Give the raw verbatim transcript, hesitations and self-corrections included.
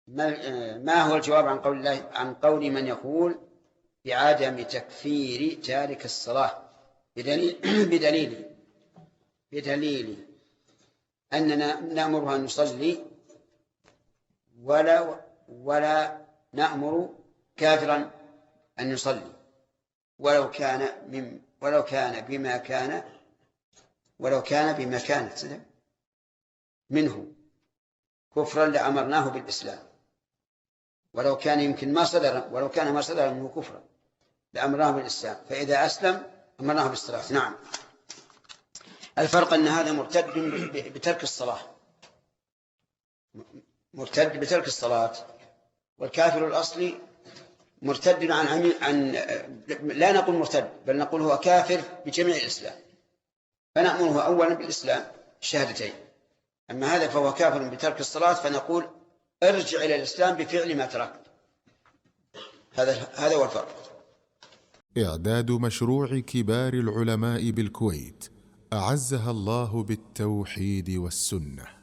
ما ما هو الجواب عن قول الله عن قول من يقول بعدم تكفير تارك الصلاة بدليل بدليل بدليل أننا نأمرها أن يصلي ولا ولا نأمر كافرا أن يصلي ولو كان من ولو كان بما كان ولو كان بمكانة منه كفرا لأمرناه بالإسلام، ولو كان يمكن ما صدر ولو كان ما صدر منه كفرا لأمرناه بالإسلام، فإذا أسلم أمرناه بالصلاة. نعم. الفرق أن هذا مرتد بترك الصلاة مرتد بترك الصلاة والكافر الأصلي مرتد عن عن لا نقول مرتد بل نقول هو كافر بجميع الإسلام، فنأمره أولا بالإسلام الشهادتين. أما هذا فهو كافر بترك الصلاة فنقول ارجع إلى الإسلام بفعل ما تركت. هذا هذا هو الفرق. إعداد مشروع كبار العلماء بالكويت أعزها الله بالتوحيد والسنة.